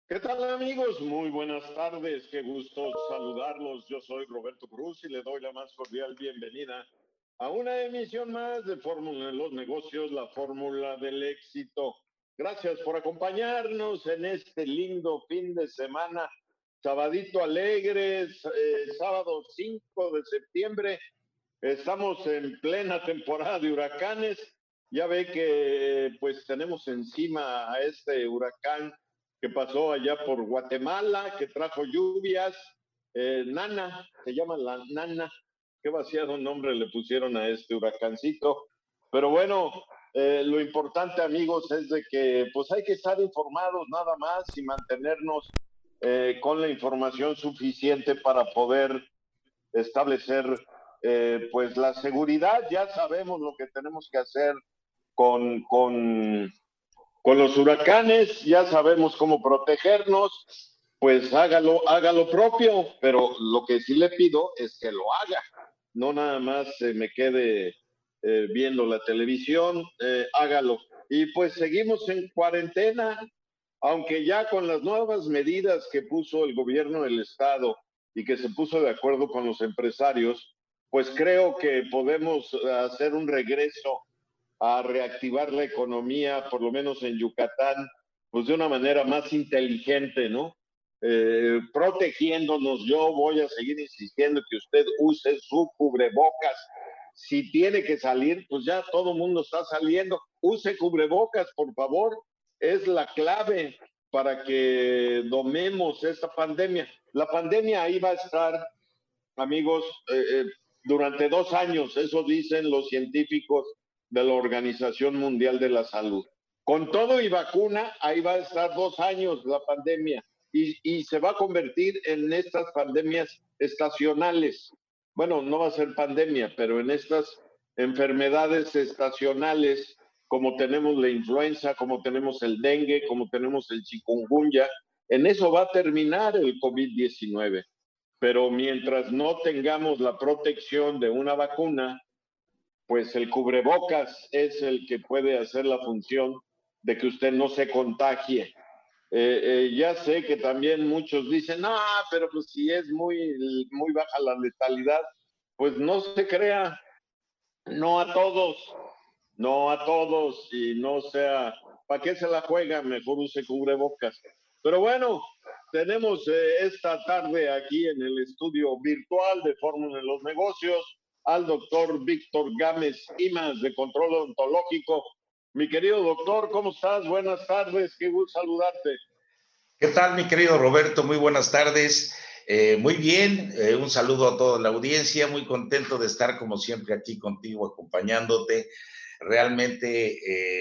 ¿Qué tal, amigos? Muy buenas tardes, qué gusto saludarlos. Yo soy Roberto Cruz y le doy la más cordial bienvenida a una emisión más de Fórmula de los Negocios, la fórmula del éxito. Gracias por acompañarnos en este lindo fin de semana, sabadito alegre, sábado 5 de septiembre. Estamos en plena temporada de huracanes. Ya ve que pues tenemos encima a este huracán que pasó allá por Guatemala, que trajo lluvias. Nana, se llama la Nana. Qué vaciado nombre le pusieron a este huracancito. Pero bueno, lo importante, amigos, es de que pues hay que estar informados nada más y mantenernos con la información suficiente para poder establecer pues la seguridad. Ya sabemos lo que tenemos que hacer con, con, con los huracanes, ya sabemos cómo protegernos, pues hágalo propio, pero lo que sí le pido es que lo haga, no nada más me quede viendo la televisión, hágalo. Y pues seguimos en cuarentena, aunque ya con las nuevas medidas que puso el gobierno del estado y que se puso de acuerdo con los empresarios, pues creo que podemos hacer un regreso a reactivar la economía, por lo menos en Yucatán, pues de una manera más inteligente, ¿no? Protegiéndonos. Yo voy a seguir insistiendo que usted use su cubrebocas. Si tiene que salir, pues ya todo el mundo está saliendo. Use cubrebocas, por favor. Es la clave para que domemos esta pandemia. La pandemia ahí va a estar, amigos, durante 2 años, eso dicen los científicos de la Organización Mundial de la Salud. Con todo y vacuna, ahí va a estar 2 años la pandemia y se va a convertir en estas pandemias estacionales. Bueno, no va a ser pandemia, pero en estas enfermedades estacionales, como tenemos la influenza, como tenemos el dengue, como tenemos el chikungunya, en eso va a terminar el COVID-19. Pero mientras no tengamos la protección de una vacuna, pues el cubrebocas es el que puede hacer la función de que usted no se contagie. Ya sé que también muchos dicen, ah, pero pues si es muy baja la letalidad, pues no se crea, no a todos, no a todos, y no sea, ¿para qué se la juega? Mejor use cubrebocas. Pero bueno, tenemos esta tarde aquí en el estudio virtual de Fórmula de los Negocios al doctor Víctor Gámez Imas de Control Odontológico. Mi querido doctor, ¿cómo estás? Buenas tardes, qué gusto saludarte. ¿Qué tal, mi querido Roberto? Muy buenas tardes. Muy bien, un saludo a toda la audiencia, muy contento de estar como siempre aquí contigo, acompañándote. Realmente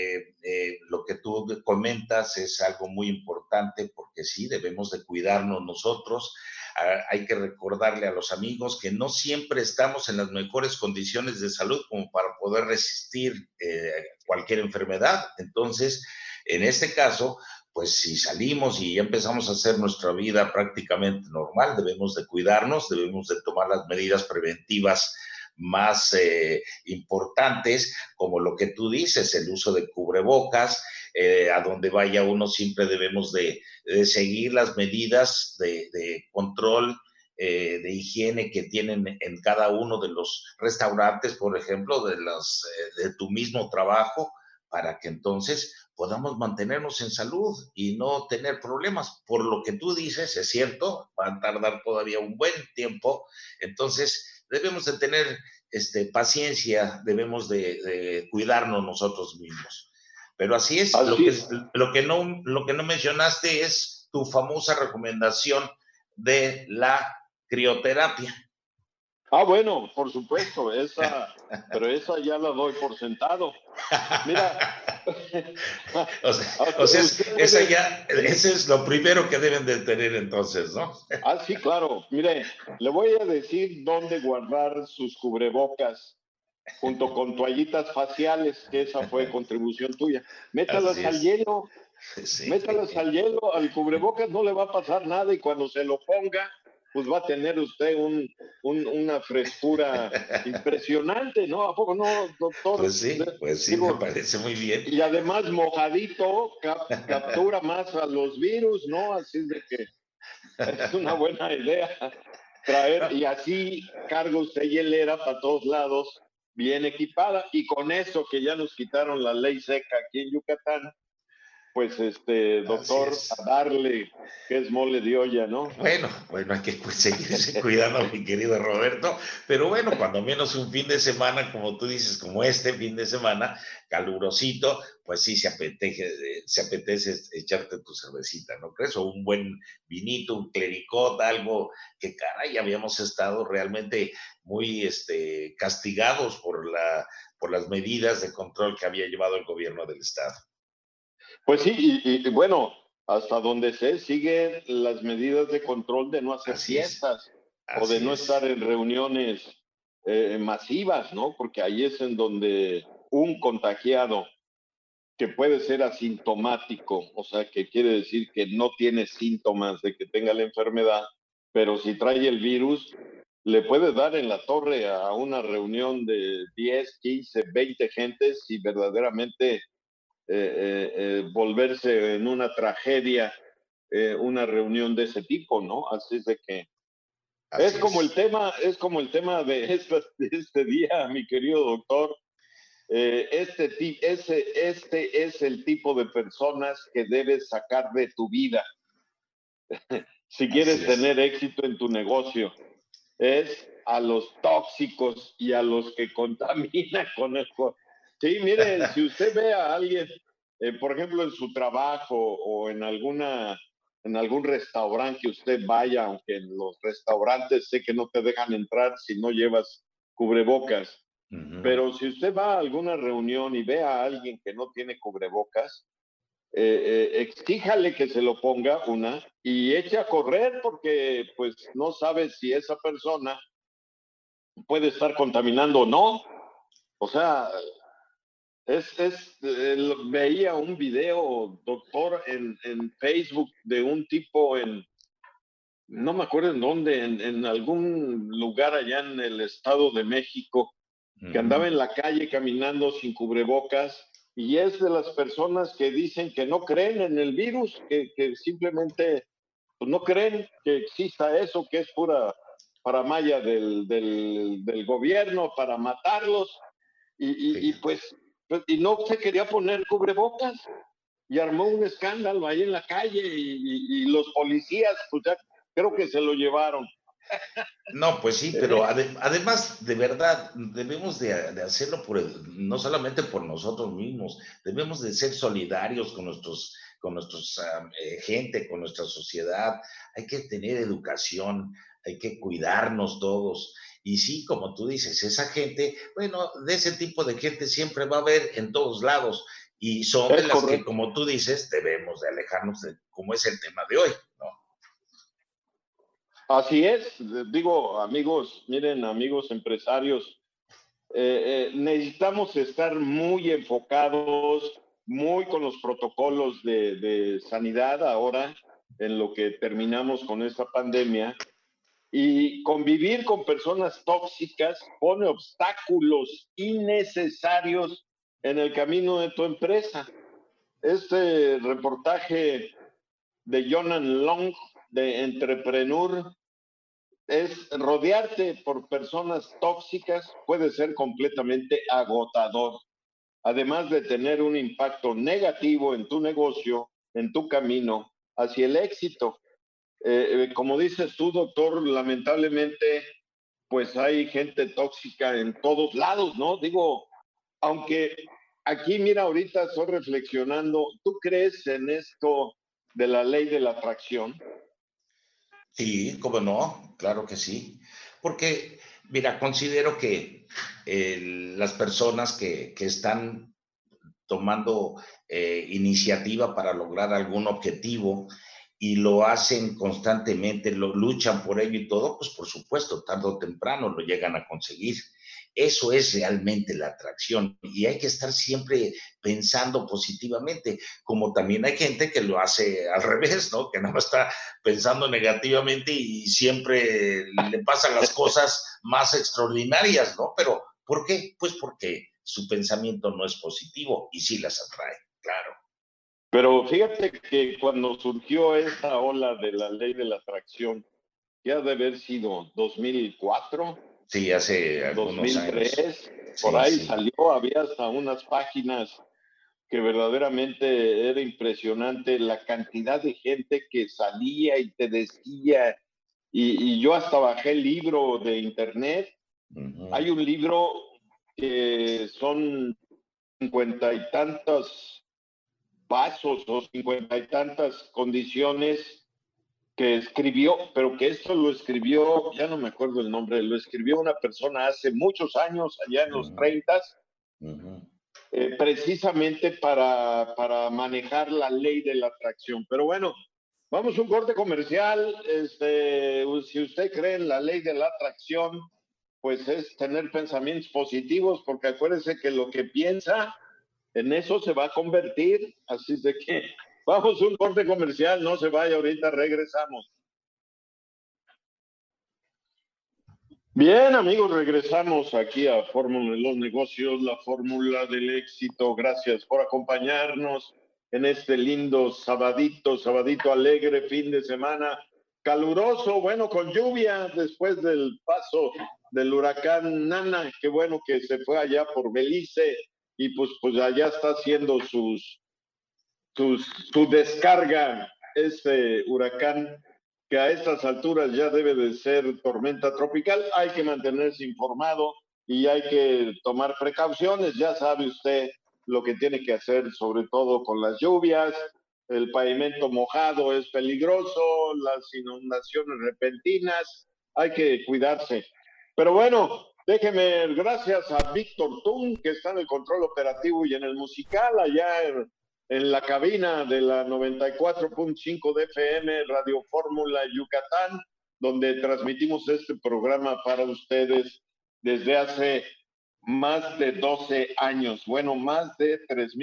lo que tú comentas es algo muy importante porque sí, debemos de cuidarnos nosotros. Hay que recordarle a los amigos que no siempre estamos en las mejores condiciones de salud como para poder resistir cualquier enfermedad. Entonces, en este caso, pues si salimos y ya empezamos a hacer nuestra vida prácticamente normal, debemos de cuidarnos, debemos de tomar las medidas preventivas más importantes, como lo que tú dices, el uso de cubrebocas, a donde vaya uno siempre debemos de seguir las medidas de control, de higiene que tienen en cada uno de los restaurantes, por ejemplo, de tu mismo trabajo, para que entonces podamos mantenernos en salud y no tener problemas. Por lo que tú dices, es cierto, va a tardar todavía un buen tiempo, entonces debemos de tener paciencia, debemos de cuidarnos nosotros mismos. Pero así es, lo que no mencionaste es tu famosa recomendación de la crioterapia. Ah, bueno, por supuesto, pero esa ya la doy por sentado. Mira, ese es lo primero que deben de tener entonces, ¿no? Sí, claro. Mire, le voy a decir dónde guardar sus cubrebocas junto con toallitas faciales, que esa fue contribución tuya. Métalas al hielo, sí. métalas al hielo, al cubrebocas no le va a pasar nada y cuando se lo ponga, pues va a tener usted una frescura impresionante, ¿no? ¿A poco no, doctor? Pues sí, me Digo, parece muy bien. y además mojadito captura más a los virus, ¿no? Así de que es una buena idea traer, y así carga usted hielera para todos lados, bien equipada, y con eso que ya nos quitaron la ley seca aquí en Yucatán, pues Así doctor, a es. darle que es mole de olla, ¿no? Bueno, hay que pues, seguirse cuidando, mi querido Roberto, pero bueno, cuando menos un fin de semana, como tú dices, como este fin de semana, calurosito, pues sí se apetece echarte tu cervecita, ¿no crees? O un buen vinito, un clericot, algo que caray, habíamos estado realmente muy castigados por las medidas de control que había llevado el gobierno del estado. Pues sí, y bueno, hasta donde sé, siguen las medidas de control de no hacer Así es, fiestas o de así no estar es. en reuniones masivas, ¿no? Porque ahí es en donde un contagiado que puede ser asintomático, o sea, que quiere decir que no tiene síntomas de que tenga la enfermedad, pero si trae el virus, le puede dar en la torre a una reunión de 10, 15, 20 gentes y verdaderamente volverse en una tragedia una reunión de ese tipo, ¿no? Así es de que Así es. es como el tema de este día, mi querido doctor. Este es el tipo de personas que debes sacar de tu vida si Así quieres es. tener éxito en tu negocio. Es a los tóxicos y a los que contaminan con el... Sí, mire, si usted ve a alguien, por ejemplo, en su trabajo o en algún restaurante que usted vaya, aunque en los restaurantes sé que no te dejan entrar si no llevas cubrebocas, Ujú. pero si usted va a alguna reunión y ve a alguien que no tiene cubrebocas, exíjale que se lo ponga una y eche a correr porque pues no sabe si esa persona puede estar contaminando o no. O sea, veía un video, doctor, en Facebook de un tipo no me acuerdo en dónde, en algún lugar allá en el Estado de México, que andaba Ujú. en la calle caminando sin cubrebocas y es de las personas que dicen que no creen en el virus, que simplemente pues, no creen que exista eso, que es pura paramaya del gobierno para matarlos Fíjate. pues, y no se quería poner cubrebocas y armó un escándalo ahí en la calle y los policías, pues ya creo que se lo llevaron. No, pues sí, pero ¿Eh? además, de verdad, debemos de hacerlo no solamente por nosotros mismos, debemos de ser solidarios con nuestros gente, con nuestra sociedad. Hay que tener educación, hay que cuidarnos todos. Y sí, como tú dices, esa gente, bueno, de ese tipo de gente siempre va a haber en todos lados y son de Es las que, correcto. como tú dices, debemos de alejarnos de, como es el tema de hoy, ¿no? Así es, digo, amigos, miren, amigos empresarios, necesitamos estar muy enfocados, muy con los protocolos de sanidad ahora, en lo que terminamos con esta pandemia, y convivir con personas tóxicas pone obstáculos innecesarios en el camino de tu empresa. Este reportaje de Jonan Long de Entrepreneur es rodearte por personas tóxicas puede ser completamente agotador, además de tener un impacto negativo en tu negocio, en tu camino hacia el éxito. Como dices tú, doctor, lamentablemente, pues hay gente tóxica en todos lados, ¿no? Digo, aunque aquí, mira, ahorita estoy reflexionando, ¿tú crees en esto de la ley de la atracción? Sí, cómo no, claro que sí. Porque, mira, considero que las personas que están tomando iniciativa para lograr algún objetivo y lo hacen constantemente, lo luchan por ello y todo, pues por supuesto, tarde o temprano lo llegan a conseguir. Eso es realmente la atracción y hay que estar siempre pensando positivamente, como también hay gente que lo hace al revés, ¿no? Que no está pensando negativamente y siempre le pasan las cosas más extraordinarias, ¿no? Pero ¿por qué? Pues porque su pensamiento no es positivo y sí las atrae, claro. Pero fíjate que cuando surgió esta ola de la ley de la atracción, que ha de haber sido 2004, Sí, hace algunos años. 2003, por Sí, ahí sí. salió, había hasta unas páginas que verdaderamente era impresionante la cantidad de gente que salía y te decía, y yo hasta bajé el libro de internet. Uh-huh. Hay un libro que son 50 y tantos pasos o 50 y tantas condiciones que escribió, pero que esto lo escribió, ya no me acuerdo el nombre, lo escribió una persona hace muchos años, allá en los Uh-huh. 30, Uh-huh. precisamente manejar la ley de la atracción. Pero bueno, vamos a un corte comercial. Si usted cree en la ley de la atracción, pues es tener pensamientos positivos, porque acuérdese que lo que piensa, en eso se va a convertir. Así de que vamos a un corte comercial, no se vaya, ahorita regresamos. Bien, amigos, regresamos aquí a Fórmula de los Negocios, la fórmula del éxito. Gracias por acompañarnos en este lindo sabadito alegre, fin de semana caluroso, bueno, con lluvia después del paso del huracán Nana, que bueno que se fue allá por Belice y pues allá está haciendo su descarga este huracán, que a estas alturas ya debe de ser tormenta tropical. Hay que mantenerse informado y hay que tomar precauciones. Ya sabe usted lo que tiene que hacer, sobre todo con las lluvias. El pavimento mojado es peligroso, las inundaciones repentinas, hay que cuidarse. Pero bueno, déjeme, gracias a Víctor Tun, que está en el control operativo y en el musical, allá en la cabina de la 94.5 de FM, Radio Fórmula Yucatán, donde transmitimos este programa para ustedes desde hace más de 12 años, bueno, más de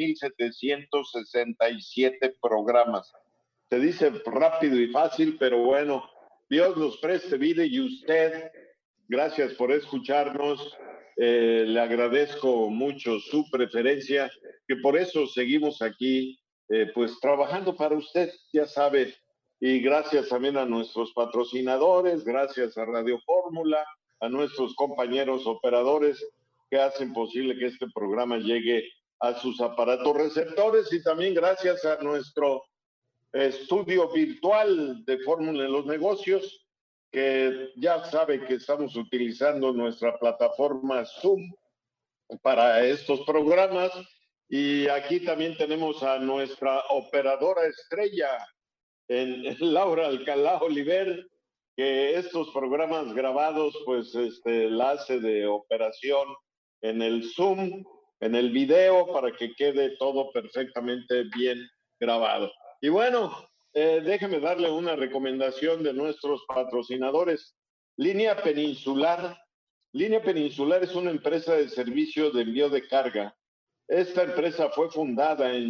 3,767 programas. Se dice rápido y fácil, pero bueno, Dios nos preste vida y usted, gracias por escucharnos. Le agradezco mucho su preferencia, que por eso seguimos aquí, pues trabajando para usted, ya sabe. Y gracias también a nuestros patrocinadores, gracias a Radio Fórmula, a nuestros compañeros operadores que hacen posible que este programa llegue a sus aparatos receptores, y también gracias a nuestro estudio virtual de Fórmula de los Negocios, que ya sabe que estamos utilizando nuestra plataforma Zoom para estos programas. Y aquí también tenemos a nuestra operadora estrella, en Laura Alcalá Oliver, que estos programas grabados, pues la hace de operación en el Zoom, en el video, para que quede todo perfectamente bien grabado. Y bueno, déjeme darle una recomendación de nuestros patrocinadores. Línea Peninsular. Línea Peninsular es una empresa de servicio de envío de carga. Esta empresa fue fundada en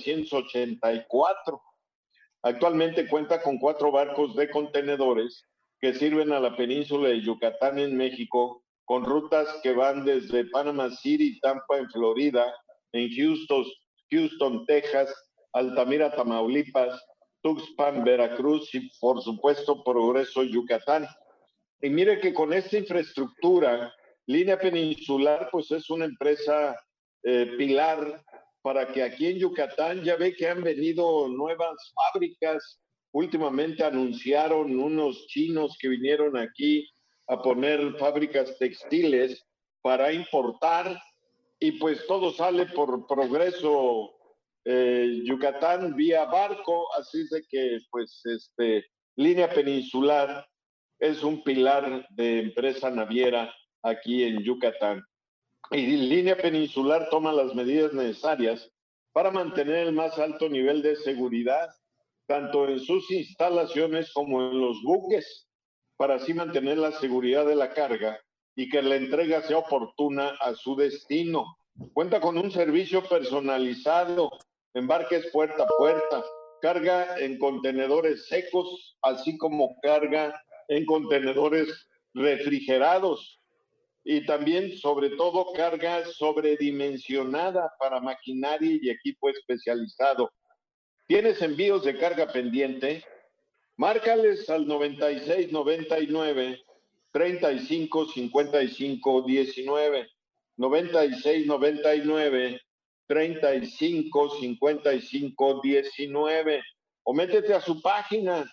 1984. Actualmente cuenta con 4 barcos de contenedores que sirven a la península de Yucatán en México, con rutas que van desde Panama City, Tampa en Florida, en Houston, Texas, Altamira, Tamaulipas, Tuxpan, Veracruz y por supuesto Progreso, Yucatán. Y mire que con esta infraestructura, Línea Peninsular pues es una empresa pilar para que aquí en Yucatán, ya ve que han venido nuevas fábricas. Últimamente anunciaron unos chinos que vinieron aquí a poner fábricas textiles para importar, y pues todo sale por Progreso, Yucatán vía barco. Así de que pues Línea Peninsular es un pilar de empresa naviera aquí en Yucatán. Y Línea Peninsular toma las medidas necesarias para mantener el más alto nivel de seguridad, tanto en sus instalaciones como en los buques, para así mantener la seguridad de la carga y que la entrega sea oportuna a su destino. Cuenta con un servicio personalizado, embarques puerta a puerta, carga en contenedores secos, así como carga en contenedores refrigerados y también, sobre todo, carga sobredimensionada para maquinaria y equipo especializado. ¿Tienes envíos de carga pendiente? Márcales al 9699 35 55 19, 96 99 35 55 19, o métete a su página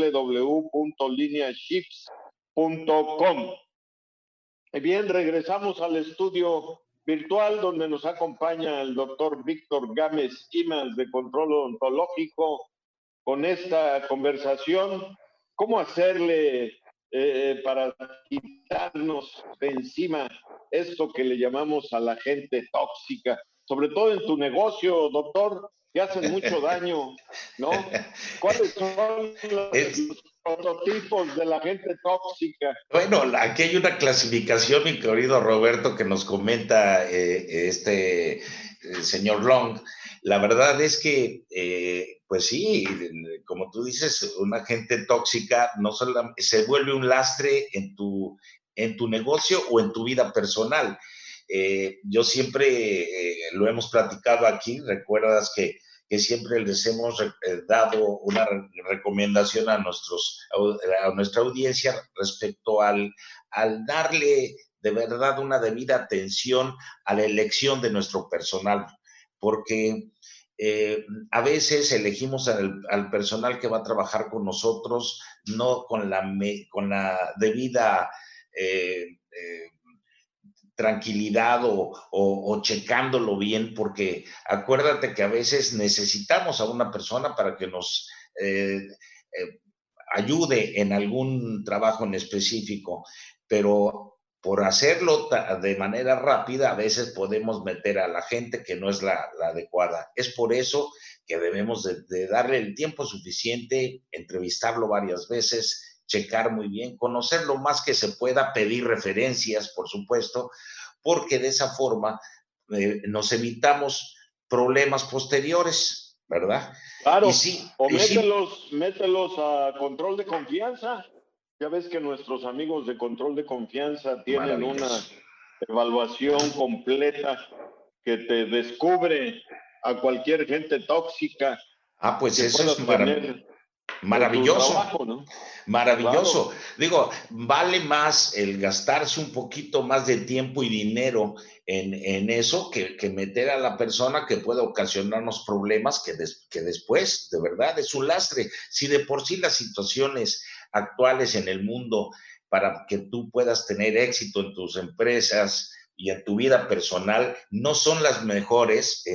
www.lineaships.com. Bien, regresamos al estudio virtual donde nos acompaña el doctor Víctor Gámez Imas de Control Odontológico con esta conversación. ¿Cómo hacerle para quitarnos de encima esto que le llamamos a la gente tóxica? Sobre todo en tu negocio, doctor, que hacen mucho daño, ¿no? ¿Cuáles son los prototipos de la gente tóxica? Bueno, aquí hay una clasificación, mi querido Roberto, que nos comenta señor Long. La verdad es que, pues sí, como tú dices, una gente tóxica no solo se vuelve un lastre en tu negocio o en tu vida personal. Yo siempre lo hemos platicado aquí, recuerdas que siempre les hemos dado una recomendación a nuestra audiencia respecto al darle de verdad una debida atención a la elección de nuestro personal, porque a veces elegimos al personal que va a trabajar con nosotros no con la debida tranquilidad o checándolo bien, porque acuérdate que a veces necesitamos a una persona para que nos ayude en algún trabajo en específico, pero por hacerlo de manera rápida, a veces podemos meter a la gente que no es la adecuada. Es por eso que debemos de darle el tiempo suficiente, entrevistarlo varias veces, checar muy bien, conocer lo más que se pueda, pedir referencias, por supuesto, porque de esa forma nos evitamos problemas posteriores, ¿verdad? Claro, o y sí, mételos a control de confianza. Ya ves que nuestros amigos de control de confianza tienen una maravilloso. evaluación completa que te descubre a cualquier gente tóxica Pues que eso es puedas tener en tu maravilloso. trabajo, ¿no? Claro, Maravilloso. Digo, vale más el gastarse un poquito más de tiempo y dinero en eso que meter a la persona que pueda ocasionarnos problemas que después, de verdad, es un lastre. Si de por sí las situaciones actuales en el mundo para que tú puedas tener éxito en tus empresas y en tu vida personal no son las mejores,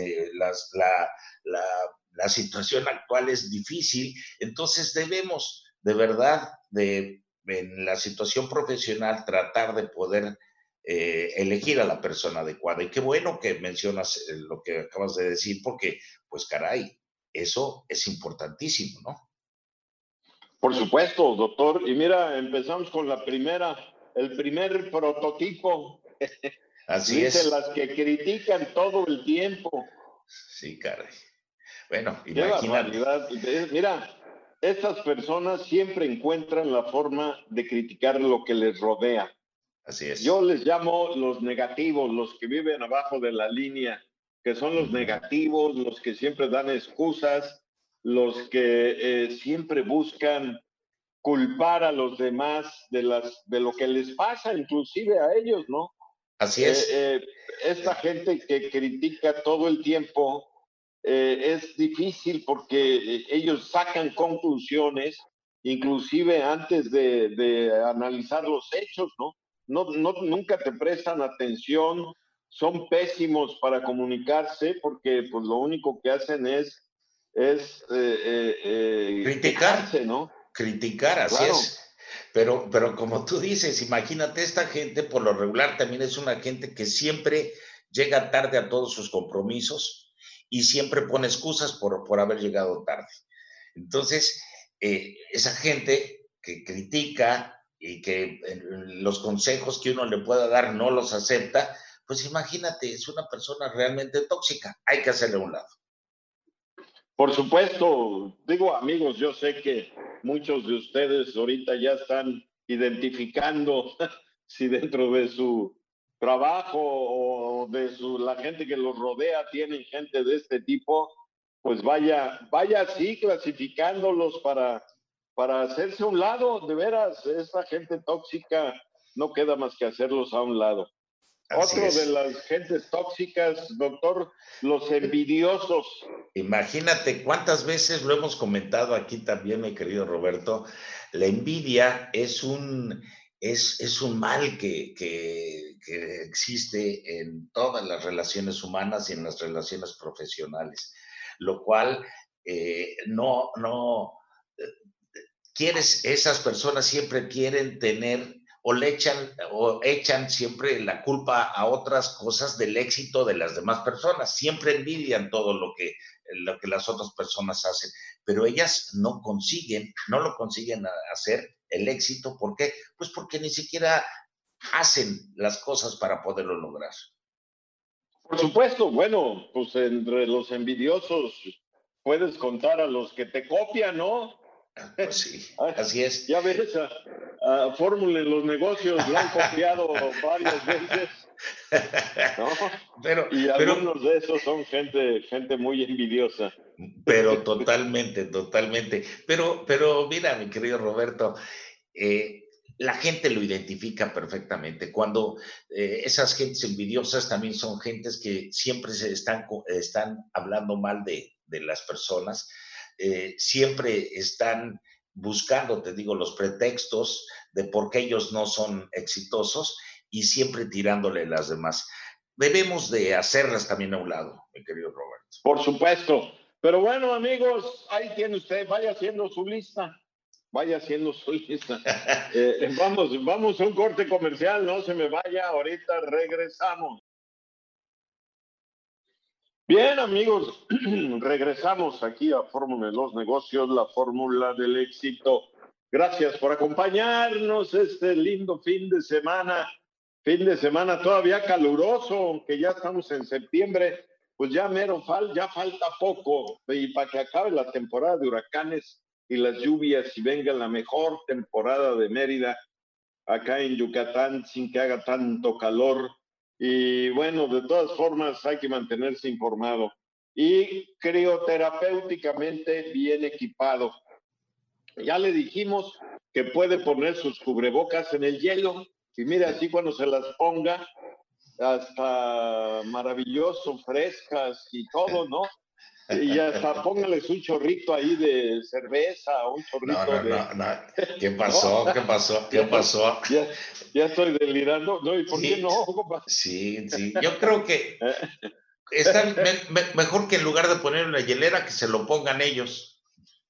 la, la situación actual es difícil, entonces debemos de verdad en la situación profesional tratar de poder elegir a la persona adecuada. Y qué bueno que mencionas lo que acabas de decir, porque pues caray, eso es importantísimo, ¿no? por supuesto, doctor. Y mira, empezamos con el primer prototipo. Así Dice es. las que critican todo el tiempo. Sí, caray. Bueno, Qué imagínate. barbaridad. Mira, estas personas siempre encuentran la forma de criticar lo que les rodea. Así Yo es. les llamo los negativos, los que viven abajo de la línea, que son los negativos, los que siempre dan excusas, los que siempre buscan culpar a los demás de lo que les pasa, inclusive a ellos, ¿no? Así Eh, es. eh, Esta gente que critica todo el tiempo es difícil porque ellos sacan conclusiones, inclusive antes de analizar los hechos, ¿no? Nunca te prestan atención, son pésimos para comunicarse porque pues lo único que hacen es Criticar, quejarse, ¿no? criticar, así Claro, es. Pero como tú dices, imagínate, esta gente por lo regular también es una gente que siempre llega tarde a todos sus compromisos y siempre pone excusas por haber llegado tarde. Entonces, esa gente que critica y que los consejos que uno le pueda dar no los acepta, pues imagínate, es una persona realmente tóxica. Hay que hacerle a un lado. Por supuesto, digo amigos, yo sé que muchos de ustedes ahorita ya están identificando si dentro de su trabajo o de la gente que los rodea tienen gente de este tipo, pues vaya así clasificándolos para hacerse a un lado. De veras, esta gente tóxica no queda más que hacerlos a un lado. Así Otro de es. las gentes tóxicas, doctor, los envidiosos. Imagínate cuántas veces lo hemos comentado aquí también, mi querido Roberto. La envidia es un mal que existe en todas las relaciones humanas y en las relaciones profesionales, lo cual no, esas personas siempre quieren tener o echan siempre la culpa a otras cosas del éxito de las demás personas. Siempre envidian todo lo que las otras personas hacen, pero ellas no lo consiguen hacer el éxito. ¿Por qué? Pues porque ni siquiera hacen las cosas para poderlo lograr. Por supuesto, bueno, pues entre los envidiosos puedes contar a los que te copian, ¿no? Pues sí, así es. Ya ves, a Fórmula en los negocios la han copiado varias veces, ¿no? pero, Y pero, algunos de esos son gente muy envidiosa. pero totalmente, totalmente. Pero mira, mi querido Roberto, eh, la gente lo identifica perfectamente. Cuando esas gentes envidiosas también son gentes que siempre están hablando mal de las personas, siempre están buscando, te digo, los pretextos de por qué ellos no son exitosos y siempre tirándole a las demás. Debemos de hacerlas también a un lado, mi querido Roberto. Por supuesto. Pero bueno, amigos, ahí tiene usted, vaya haciendo su lista. Vaya haciendo su lista. Vamos a un corte comercial, no se me vaya, ahorita regresamos. Bien, amigos, regresamos aquí a Fórmula de los Negocios, la fórmula del éxito. Gracias por acompañarnos este lindo fin de semana todavía caluroso, aunque ya estamos en septiembre, pues ya ya falta poco y para que acabe la temporada de huracanes y las lluvias y venga la mejor temporada de Mérida acá en Yucatán sin que haga tanto calor. Y bueno, de todas formas hay que mantenerse informado y crioterapéuticamente bien equipado. Ya le dijimos que puede poner sus cubrebocas en el hielo y mire así cuando se las ponga, hasta maravilloso, frescas y todo, ¿no? Y hasta póngales un chorrito ahí de cerveza, un No, chorrito no, de... no, no. ¿Qué ¿No? pasó? ¿Qué pasó? ¿Qué Ya, pasó? ya, ya estoy delirando. No, ¿y por qué Sí, no, compa? sí, sí. Yo creo que está mejor que en lugar de poner una hielera, que se lo pongan ellos.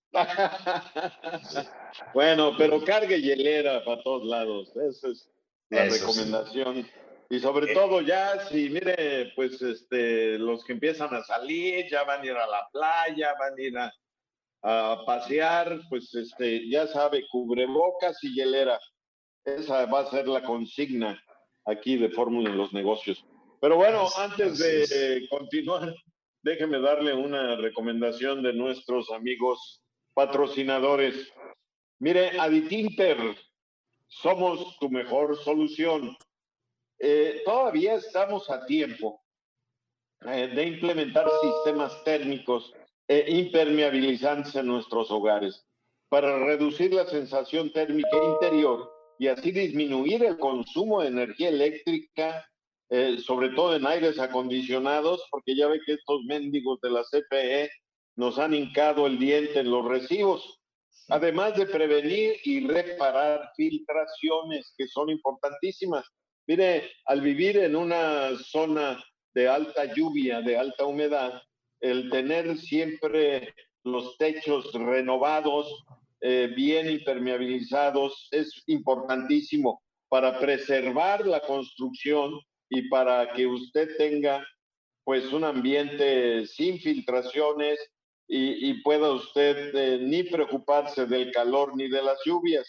Sí, Bueno, pero cargue hielera para todos lados. Esa es la eso sí. recomendación. Y sobre Eh, todo ya, si mire, pues los que empiezan a salir, ya van a ir a la playa, van a ir a pasear, pues ya sabe, cubrebocas y hielera. Esa va a ser la consigna aquí de Fórmula en los Negocios. Pero bueno, antes así es. de continuar, déjeme darle una recomendación de nuestros amigos patrocinadores. Mire, Aditinter, somos tu mejor solución. Todavía estamos a tiempo de implementar sistemas térmicos impermeabilizantes en nuestros hogares para reducir la sensación térmica interior y así disminuir el consumo de energía eléctrica, sobre todo en aires acondicionados, porque ya ve que estos mendigos de la CFE nos han hincado el diente en los recibos, además de prevenir y reparar filtraciones que son importantísimas. Mire, al vivir en una zona de alta lluvia, de alta humedad, el tener siempre los techos renovados, bien impermeabilizados, es importantísimo para preservar la construcción y para que usted tenga pues un ambiente sin filtraciones y pueda usted ni preocuparse del calor ni de las lluvias.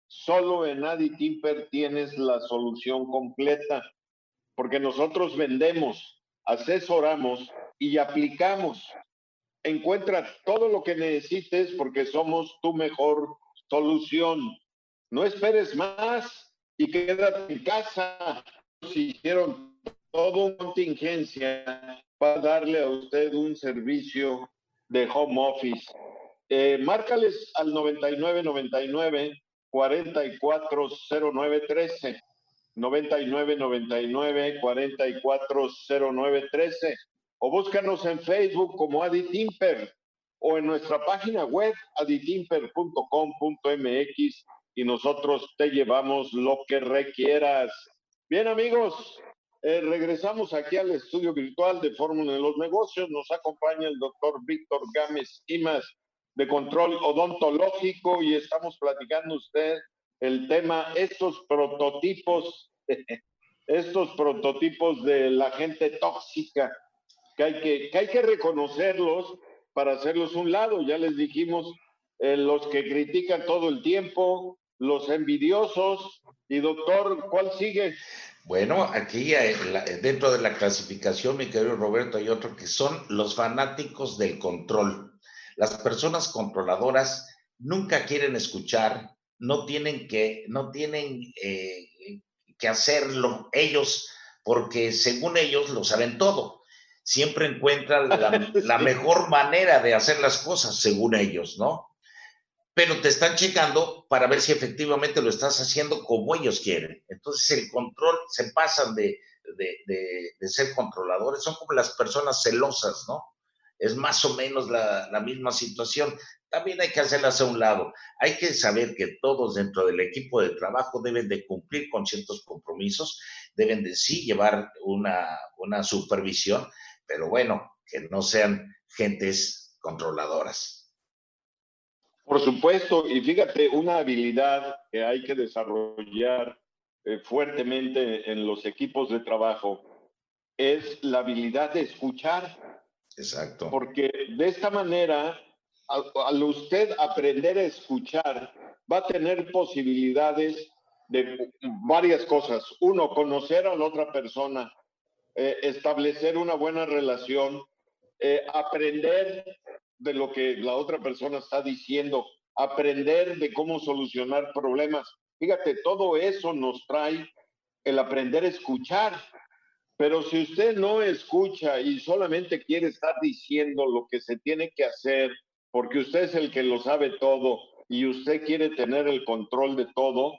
solo en Aditimper tienes la solución completa, porque nosotros vendemos, asesoramos y aplicamos. Encuentra todo lo que necesites porque somos tu mejor solución. No esperes más y quédate en casa. Hicieron toda una contingencia para darle a usted un servicio de home office. Márcales al 9999 440913, 9999 440913, o búscanos en Facebook como Aditimper o en nuestra página web aditimper.com.mx y nosotros te llevamos lo que requieras. Bien, amigos, regresamos aquí al estudio virtual de Fórmula de los Negocios. Nos acompaña el doctor Víctor Gámez Imas, de Control Odontológico, y estamos platicando usted el tema, estos prototipos de la gente tóxica, que hay que reconocerlos para hacerlos un lado. Ya les dijimos, los que critican todo el tiempo, los envidiosos. Y doctor, ¿cuál sigue? Bueno, aquí dentro de la clasificación, mi querido Roberto, hay otro que son los fanáticos del control. Las personas controladoras nunca quieren escuchar, no tienen que hacerlo ellos, porque según ellos lo saben todo. Siempre encuentran la mejor manera de hacer las cosas, según ellos, ¿no? Pero te están checando para ver si efectivamente lo estás haciendo como ellos quieren. Entonces el control, se pasan de ser controladores, son como las personas celosas, ¿no? Es más o menos la misma situación. También hay que hacerlas a un lado. Hay que saber que todos dentro del equipo de trabajo deben de cumplir con ciertos compromisos, deben de sí llevar una supervisión, pero bueno, que no sean gentes controladoras. Por supuesto, y fíjate, una habilidad que hay que desarrollar fuertemente en los equipos de trabajo es la habilidad de escuchar. Exacto. Porque de esta manera, al usted aprender a escuchar, va a tener posibilidades de varias cosas. Uno, conocer a la otra persona, establecer una buena relación, aprender de lo que la otra persona está diciendo, aprender de cómo solucionar problemas. Fíjate, todo eso nos trae el aprender a escuchar. Pero si usted no escucha y solamente quiere estar diciendo lo que se tiene que hacer, porque usted es el que lo sabe todo y usted quiere tener el control de todo,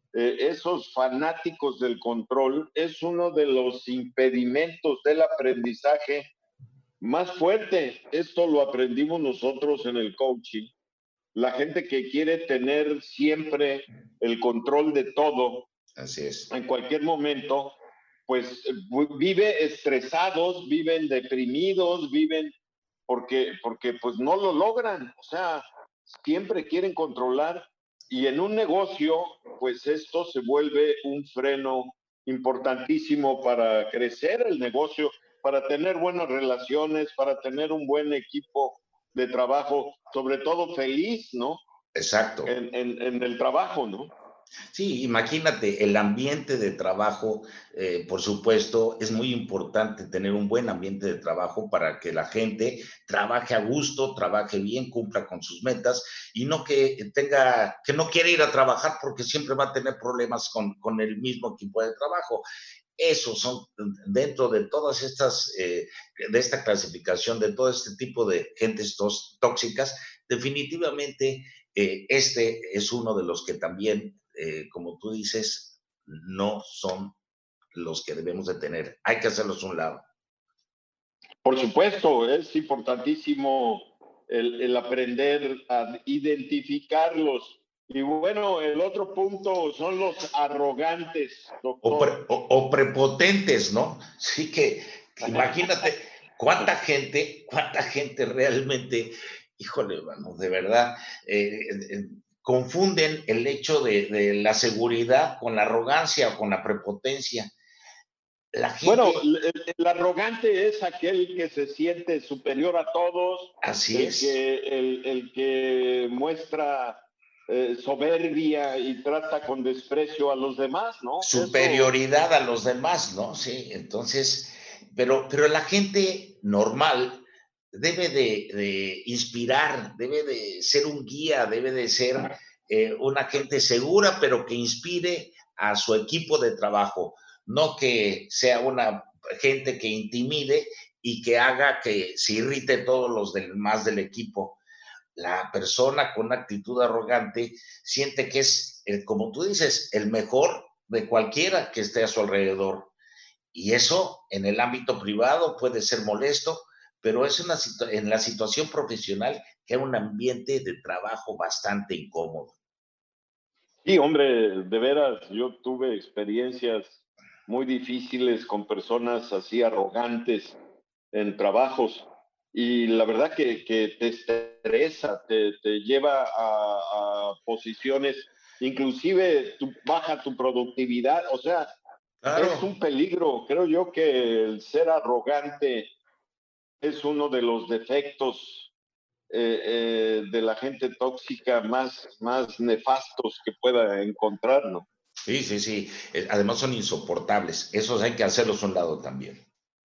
esos fanáticos del control es uno de los impedimentos del aprendizaje más fuerte. Esto lo aprendimos nosotros en el coaching. La gente que quiere tener siempre el control de todo, así es, en cualquier momento, pues vive estresados, viven deprimidos, viven porque pues no lo logran, o sea, siempre quieren controlar, y en un negocio, pues esto se vuelve un freno importantísimo para crecer el negocio, para tener buenas relaciones, para tener un buen equipo de trabajo, sobre todo feliz, ¿no? Exacto. En el trabajo, ¿no? Sí, imagínate, el ambiente de trabajo, por supuesto, es muy importante tener un buen ambiente de trabajo para que la gente trabaje a gusto, trabaje bien, cumpla con sus metas y no que no quiere ir a trabajar porque siempre va a tener problemas con el mismo equipo de trabajo. Esos son, dentro de todas estas, de esta clasificación, de todo este tipo de gentes tóxicas, definitivamente este es uno de los que también, como tú dices, no son los que debemos de tener. Hay que hacerlos a un lado. Por supuesto, es importantísimo el aprender a identificarlos. Y bueno, el otro punto son los arrogantes, doctor. O prepotentes, ¿no? Sí que imagínate cuánta gente realmente, híjole, bueno, de verdad, confunden el hecho de la seguridad con la arrogancia o con la prepotencia. La gente, bueno, el arrogante es aquel que se siente superior a todos, así es. El que muestra soberbia y trata con desprecio a los demás, ¿no? Superioridad a los demás, ¿no? Sí, entonces, pero la gente normal debe de inspirar, debe de ser un guía, debe de ser una gente segura, pero que inspire a su equipo de trabajo, no que sea una gente que intimide y que haga que se irrite todos los demás del equipo. La persona con una actitud arrogante siente que es, como tú dices, el mejor de cualquiera que esté a su alrededor. Y eso en el ámbito privado puede ser molesto, pero es en la situación profesional que hay un ambiente de trabajo bastante incómodo. Sí, hombre, de veras, yo tuve experiencias muy difíciles con personas así arrogantes en trabajos y la verdad que te estresa, te lleva a posiciones, inclusive baja tu productividad, o sea, Claro. es un peligro. Creo yo que el ser arrogante es uno de los defectos de la gente tóxica más nefastos que pueda encontrar, ¿no? Sí, sí, sí. Además son insoportables. Esos hay que hacerlos a un lado también.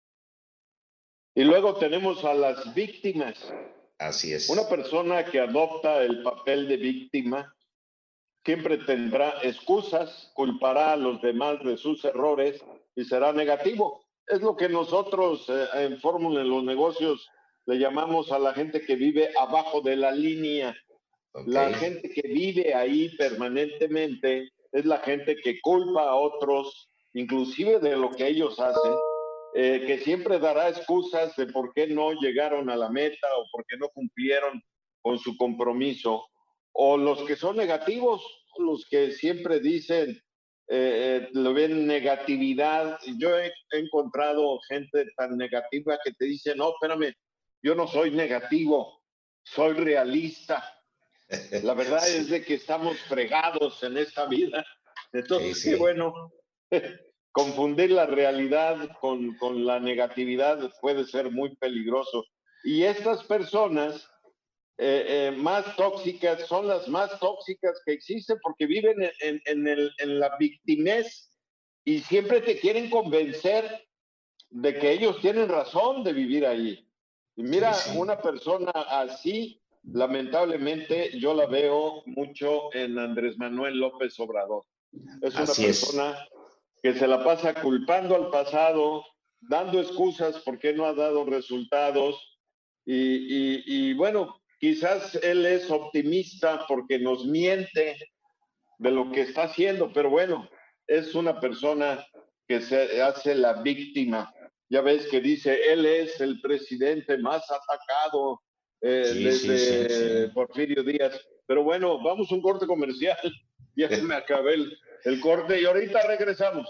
Y luego tenemos a las víctimas. Así Una es. persona que adopta el papel de víctima siempre tendrá excusas, culpará a los demás de sus errores y será negativo. Es lo que nosotros en Fórmula en los negocios le llamamos a la gente que vive abajo de la línea. Ok. La gente que vive ahí permanentemente es la gente que culpa a otros, inclusive de lo que ellos hacen, que siempre dará excusas de por qué no llegaron a la meta o por qué no cumplieron con su compromiso. O los que son negativos, los que siempre dicen, lo ven negatividad. Yo he encontrado gente tan negativa que te dice, no, espérame, yo no soy negativo, soy realista. La verdad es Sí, de que estamos fregados en esta vida. sí, Entonces, qué sí. bueno, confundir la realidad con la negatividad puede ser muy peligroso. Y estas personas más tóxicas son las más tóxicas que existen porque viven en la victimez y siempre te quieren convencer de que ellos tienen razón de vivir ahí. Y Sí, mira, sí. una persona así, lamentablemente, yo la veo mucho en Andrés Manuel López Obrador. Es una Así es. persona que se la pasa culpando al pasado, dando excusas porque no ha dado resultados. Y bueno, quizás él es optimista porque nos miente de lo que está haciendo, pero bueno, es una persona que se hace la víctima. Ya ves que dice, él es el presidente más atacado Sí, sí, sí, desde sí. Porfirio Díaz. Pero bueno, vamos a un corte comercial. Ya me acabé el corte y ahorita regresamos.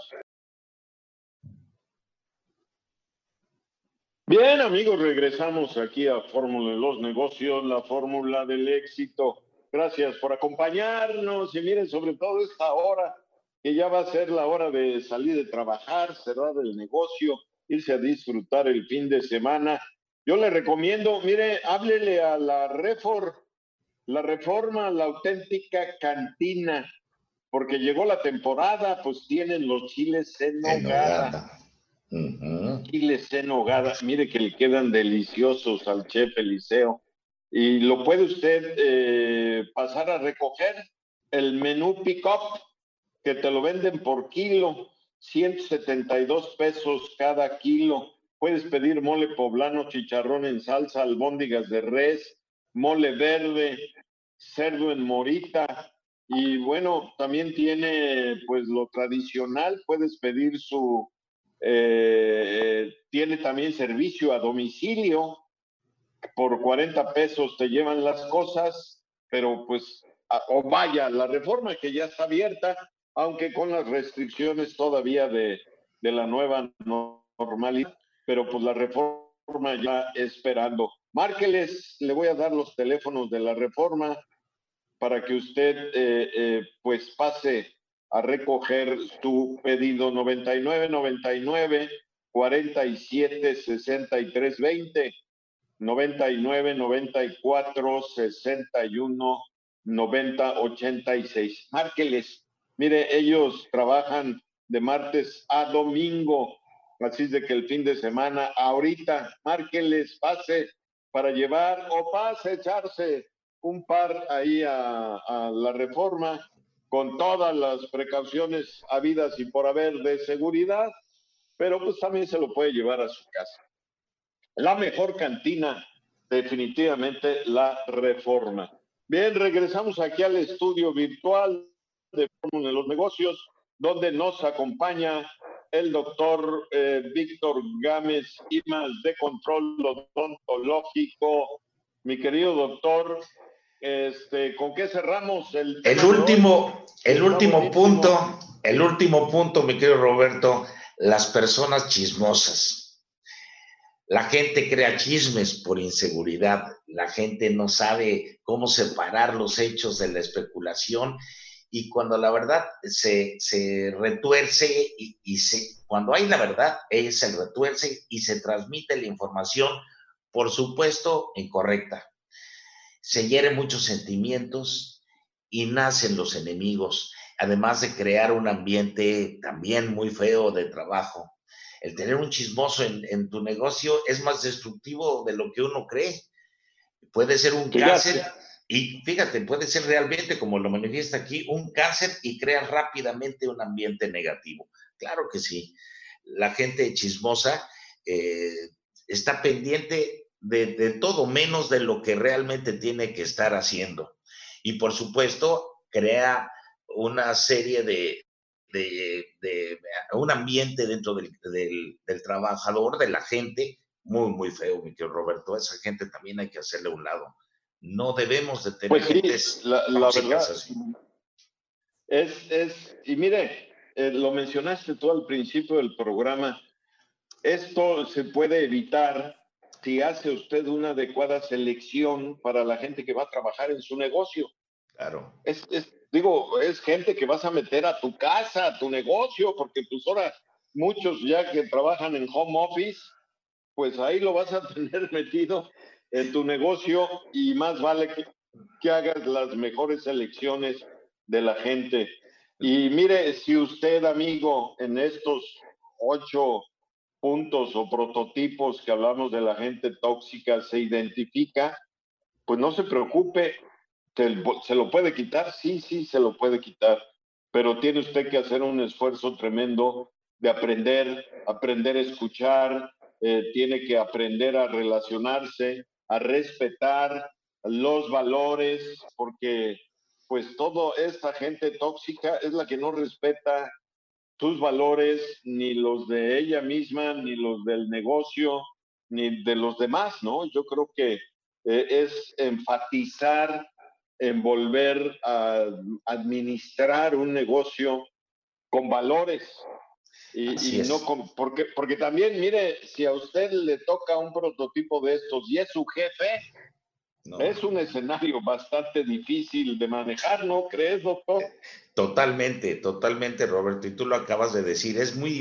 Bien, amigos, regresamos aquí a Fórmula de los Negocios, la fórmula del éxito. Gracias por acompañarnos y miren, sobre todo esta hora, que ya va a ser la hora de salir de trabajar, cerrar el negocio, irse a disfrutar el fin de semana. Yo le recomiendo, mire, háblele a la Reforma, la auténtica cantina, porque llegó la temporada, pues tienen los chiles en En nogada. Nogada. Ujú. Chiles en nogada, mire que le quedan deliciosos al chef Eliseo. Y lo puede usted pasar a recoger el menú pick-up, que te lo venden por kilo, 172 pesos cada kilo. Puedes pedir mole poblano, chicharrón en salsa, albóndigas de res, mole verde, cerdo en morita. Y bueno, también tiene pues lo tradicional, puedes pedir tiene también servicio a domicilio, por 40 pesos te llevan las cosas, pero pues, o vaya, la Reforma que ya está abierta, aunque con las restricciones todavía de la nueva normalidad, pero pues la Reforma ya esperando. Márqueles, le voy a dar los teléfonos de la Reforma para que usted pues pase a recoger tu pedido 99 47 63 20 99 94 61 9086. Márqueles. Mire, ellos trabajan de martes a domingo, así es de que el fin de semana, ahorita, márqueles, pase para llevar o pase echarse un par ahí a la Reforma con todas las precauciones habidas y por haber de seguridad, pero pues también se lo puede llevar a su casa. La mejor cantina, definitivamente la Reforma. Bien, regresamos aquí al estudio virtual de Fórmula de los Negocios, donde nos acompaña el doctor Víctor Gámez Imas de Control Odontológico. Mi querido doctor, ¿con qué cerramos el tema de hoy? El último punto, mi querido Roberto, las personas chismosas. La gente crea chismes por inseguridad, la gente no sabe cómo separar los hechos de la especulación y cuando la verdad se retuerce cuando hay la verdad, ella se retuerce y se transmite la información, por supuesto, incorrecta. Se hieren muchos sentimientos y nacen los enemigos, además de crear un ambiente también muy feo de trabajo. El tener un chismoso en tu negocio es más destructivo de lo que uno cree. Puede ser un cáncer y fíjate, puede ser realmente, como lo manifiesta aquí, un cáncer y crea rápidamente un ambiente negativo. Claro que sí. La gente chismosa está pendiente de todo menos de lo que realmente tiene que estar haciendo. Y por supuesto, crea una serie de un ambiente dentro del trabajador, de la gente, muy, muy feo, mi querido Roberto. A esa gente también hay que hacerle a un lado. No debemos de tener pues sí, gentes la verdad así. Y mire, lo mencionaste tú al principio del programa, esto se puede evitar si hace usted una adecuada selección para la gente que va a trabajar en su negocio. Claro. Es gente que vas a meter a tu casa, a tu negocio, porque pues ahora muchos ya que trabajan en home office, pues ahí lo vas a tener metido en tu negocio y más vale que hagas las mejores selecciones de la gente. Y mire, si usted, amigo, en estos 8 puntos o prototipos que hablamos de la gente tóxica se identifica, pues no se preocupe, se lo puede quitar, sí, se lo puede quitar, pero tiene usted que hacer un esfuerzo tremendo de aprender a escuchar, tiene que aprender a relacionarse, a respetar los valores, porque pues toda esta gente tóxica es la que no respeta sus valores, ni los de ella misma, ni los del negocio, ni de los demás, ¿no? Yo creo que es enfatizar en volver a administrar un negocio con valores y no con, porque también, mire, si a usted le toca un prototipo de estos y es su jefe, no. Es un escenario bastante difícil de manejar, ¿no crees, doctor? Totalmente, totalmente, Roberto, y tú lo acabas de decir, es muy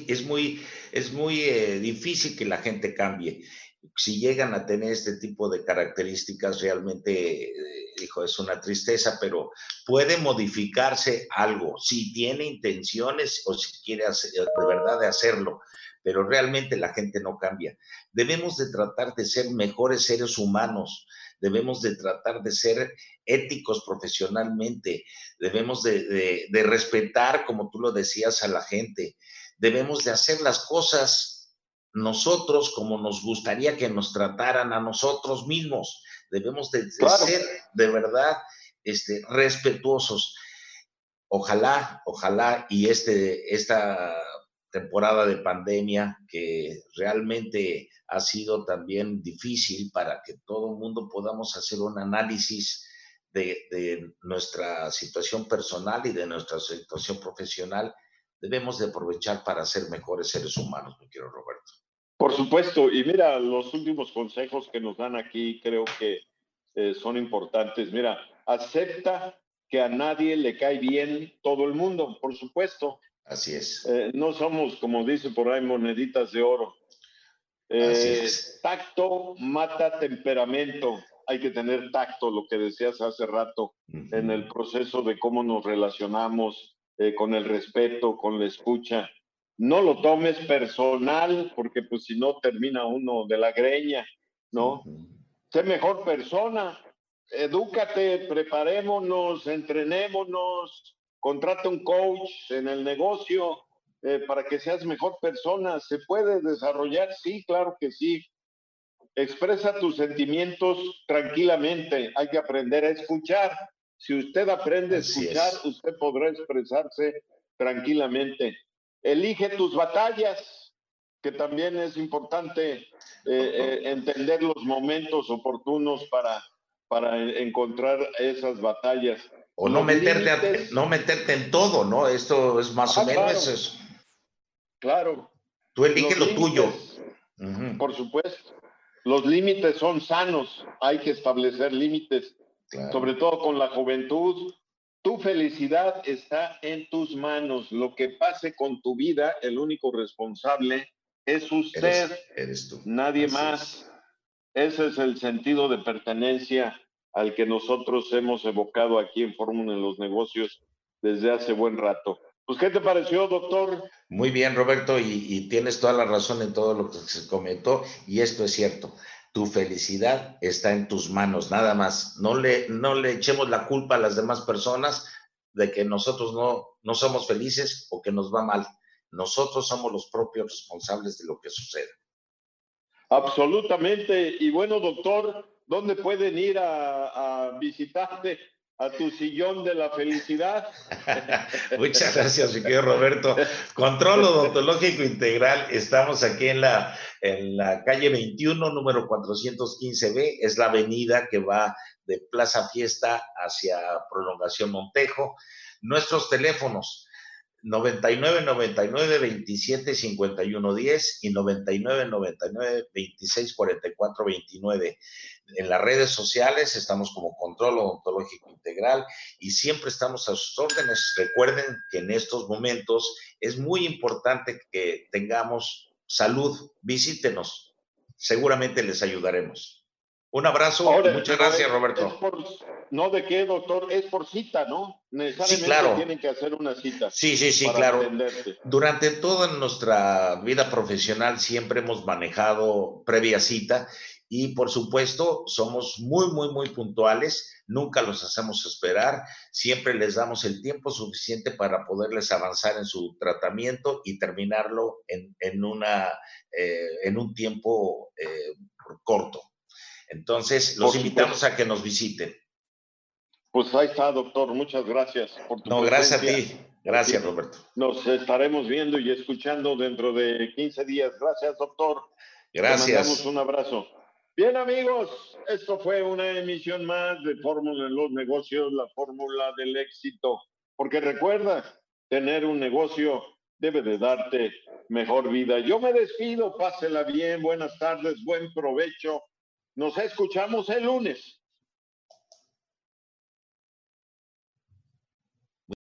difícil que la gente cambie. Si llegan a tener este tipo de características, realmente, hijo, es una tristeza, pero puede modificarse algo, si tiene intenciones o si quiere hacer, de verdad de hacerlo, pero realmente la gente no cambia. Debemos de tratar de ser mejores seres humanos, debemos de tratar de ser éticos profesionalmente, debemos de respetar, como tú lo decías, a la gente, debemos de hacer las cosas nosotros como nos gustaría que nos trataran a nosotros mismos, debemos de ser de verdad respetuosos. Ojalá y esta temporada de pandemia que realmente ha sido también difícil para que todo el mundo podamos hacer un análisis de nuestra situación personal y de nuestra situación profesional, debemos de aprovechar para ser mejores seres humanos, mi querido Roberto. Por supuesto, y mira, los últimos consejos que nos dan aquí creo que son importantes. Mira, acepta que a nadie le cae bien todo el mundo, por supuesto. Así es. No somos, como dice por ahí, moneditas de oro. Así es. Tacto mata temperamento. hay que tener tacto, lo que decías hace rato, en el proceso de cómo nos relacionamos, con el respeto, con la escucha. No lo tomes personal, porque pues si no termina uno de la greña, ¿no? Sé mejor persona, edúcate, preparémonos, entrenémonos, contrata un coach en el negocio, para que seas mejor persona. ¿Se puede desarrollar? Sí, claro que sí. Expresa tus sentimientos tranquilamente. Hay que aprender a escuchar. Si usted aprende a Así escuchar, es. usted podrá expresarse tranquilamente. Elige tus batallas, que también es importante entender los momentos oportunos para encontrar esas batallas. O no Los meterte, límites. no meterte en todo, ¿no? Esto es más o menos Claro, eso. claro. Tú elige Los lo tuyo. límites, por supuesto. Los límites son sanos. Hay que establecer límites, Claro. sobre todo con la juventud. Tu felicidad está en tus manos. Lo que pase con tu vida, el único responsable es usted, Eres tú. nadie Así es. más. Ese es el sentido de pertenencia al que nosotros hemos evocado aquí en Fórmula en los Negocios desde hace buen rato. Pues, ¿qué te pareció, doctor? Muy bien, Roberto, y tienes toda la razón en todo lo que se comentó, y esto es cierto. Tu felicidad está en tus manos, nada más. No le echemos la culpa a las demás personas de que nosotros no somos felices o que nos va mal. Nosotros somos los propios responsables de lo que sucede. Absolutamente. Y bueno, doctor, ¿dónde pueden ir a visitarte a tu sillón de la felicidad? Muchas gracias, mi querido Roberto. Control Odontológico Integral, estamos aquí en la calle 21, número 415B, es la avenida que va de Plaza Fiesta hacia Prolongación Montejo. Nuestros teléfonos, 99 27 51 10 y 99 En las redes sociales estamos como Control Odontológico Integral y siempre estamos a sus órdenes. Recuerden que en estos momentos es muy importante que tengamos salud. Visítenos, seguramente les ayudaremos. Un abrazo y Ahora, muchas pero gracias, Roberto. no de qué, doctor, es por cita, ¿no? Sí, Necesariamente claro. tienen que hacer una cita Sí, para claro. atenderte. Durante toda nuestra vida profesional siempre hemos manejado previa cita y por supuesto somos muy puntuales, nunca los hacemos esperar, siempre les damos el tiempo suficiente para poderles avanzar en su tratamiento y terminarlo en un tiempo corto. Entonces, los Por invitamos supuesto. a que nos visiten. Pues ahí está, doctor. Muchas gracias por tu No, gracias a presencia ti. aquí. Gracias, Roberto. Nos estaremos viendo y escuchando dentro de 15 días. Gracias, doctor. Te mandamos Gracias. un abrazo. Bien, amigos, esto fue una emisión más de Fórmula en los Negocios, la fórmula del éxito. Porque recuerda, tener un negocio debe de darte mejor vida. Yo me despido, pásela bien, buenas tardes, buen provecho. Nos escuchamos el lunes.